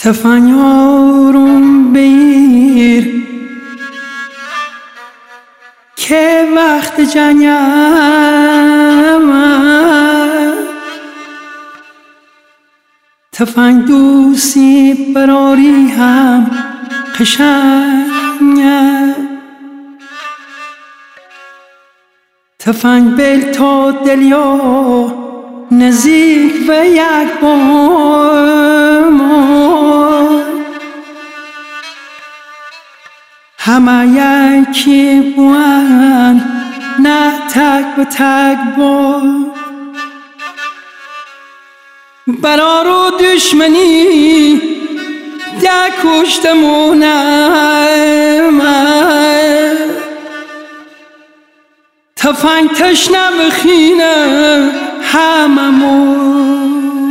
تفنگ آروم بگیر که وقت جنگم، تفنگ دوستی براری هم قشنگه، تفنگ بل تا دلیا نزیک و یک بار همه یکی بوان، نه تک به تک بار برار و دشمنی در کشتمونم، تفنگ تشنه بخینه هممون.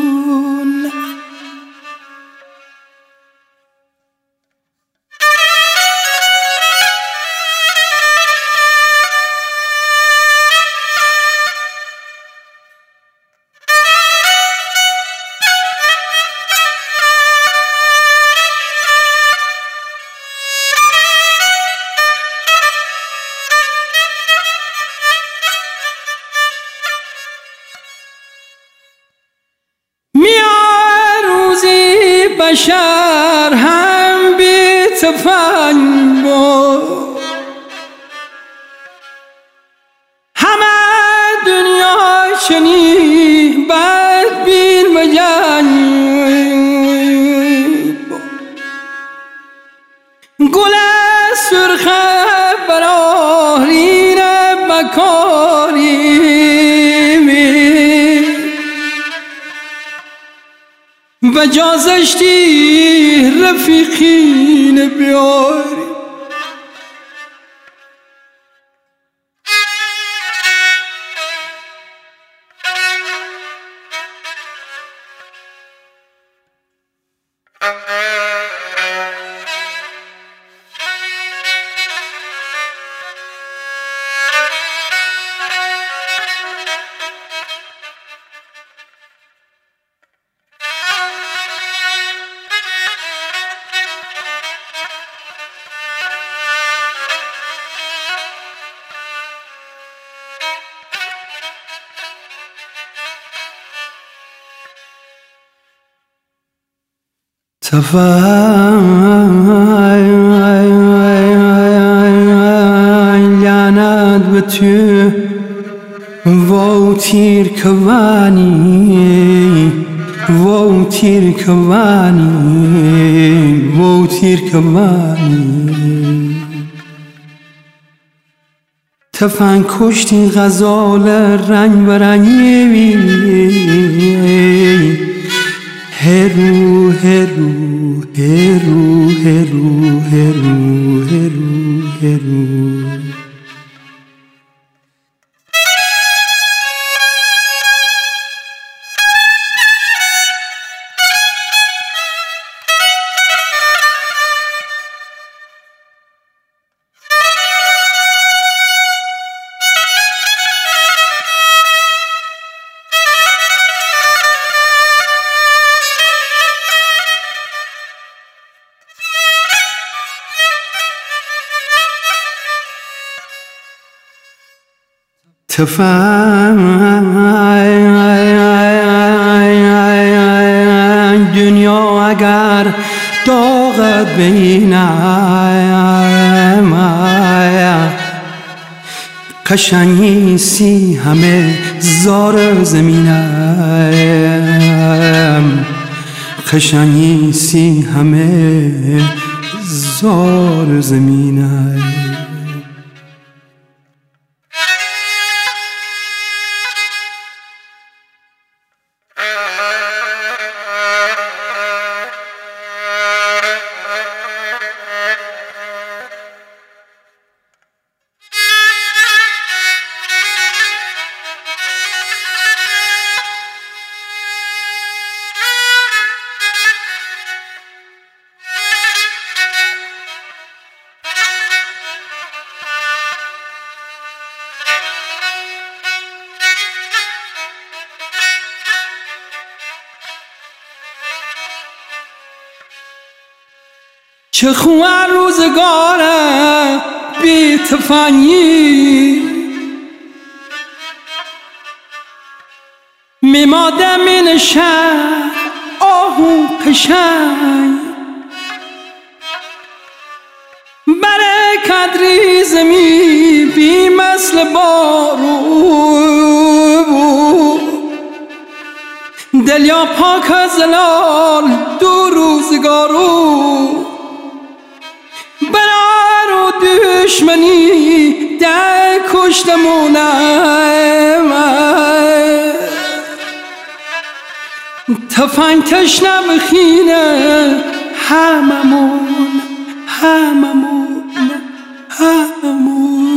بشر هم بی تفنگ بود، همه دنیا چنین بدبین و جنگ بود. گل سرخ برآرین مکاری و جازشتی رفیقین بیاری. تفنگ لعنت به تو و تیر کوانی، و تیر کوانی، و تیر کوانی. تفنگ کشتی غزال رنگ برنگی، هرو هرو هرو هرو هرو هرو هرو. تفنگ دنیا اگر داغت بینم، قشنگی سی همه زار زمینم، قشنگی سی همه زار زمینم. چه خواه روزگاره بی تفنگی میماده می نشد آهو قشنگ بره کدری زمی بی مثل بارو دلیا پاک زلال دو روزگارو برار و دشمنی در کشتمونه تفنگ تشنه بخینه هممون